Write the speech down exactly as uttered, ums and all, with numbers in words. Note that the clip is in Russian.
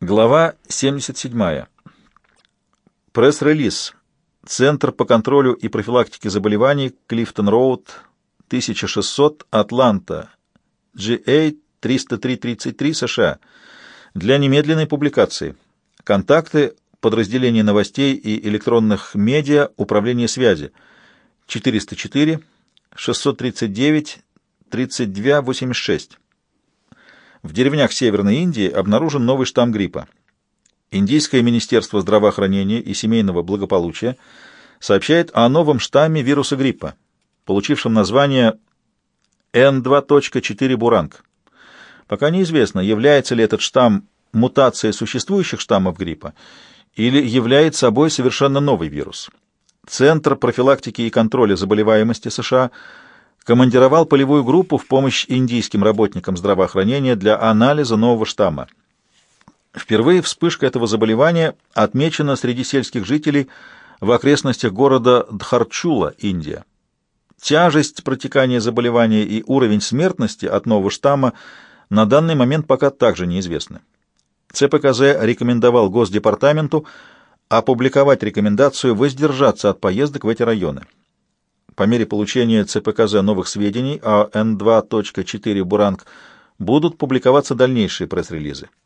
Глава семьдесят седьмая. Пресс-релиз. Центр по контролю и профилактике заболеваний, Клифтон-Роуд, тысяча шестьсот, Атланта, джи эй триста три тридцать три, США. Для немедленной публикации. Контакты, подразделение новостей и электронных медиа, управление связи. четыреста четыре шестьсот тридцать девять тридцать два восемьдесят шесть. В деревнях Северной Индии обнаружен новый штамм гриппа. Индийское министерство здравоохранения и семейного благополучия сообщает о новом штамме вируса гриппа, получившем название эн два точка четыре Буранг. Пока неизвестно, является ли этот штамм мутацией существующих штаммов гриппа или является собой совершенно новый вирус. Центр профилактики и контроля заболеваемости США командировал полевую группу в помощь индийским работникам здравоохранения для анализа нового штамма. Впервые вспышка этого заболевания отмечена среди сельских жителей в окрестностях города Дхарчула, Индия. Тяжесть протекания заболевания и уровень смертности от нового штамма на данный момент пока также неизвестны. цэ пэ ка зэ рекомендовал Госдепартаменту опубликовать рекомендацию воздержаться от поездок в эти районы. По мере получения цэ пэ ка зэ новых сведений о эн два точка четыре Буранг будут публиковаться дальнейшие пресс-релизы.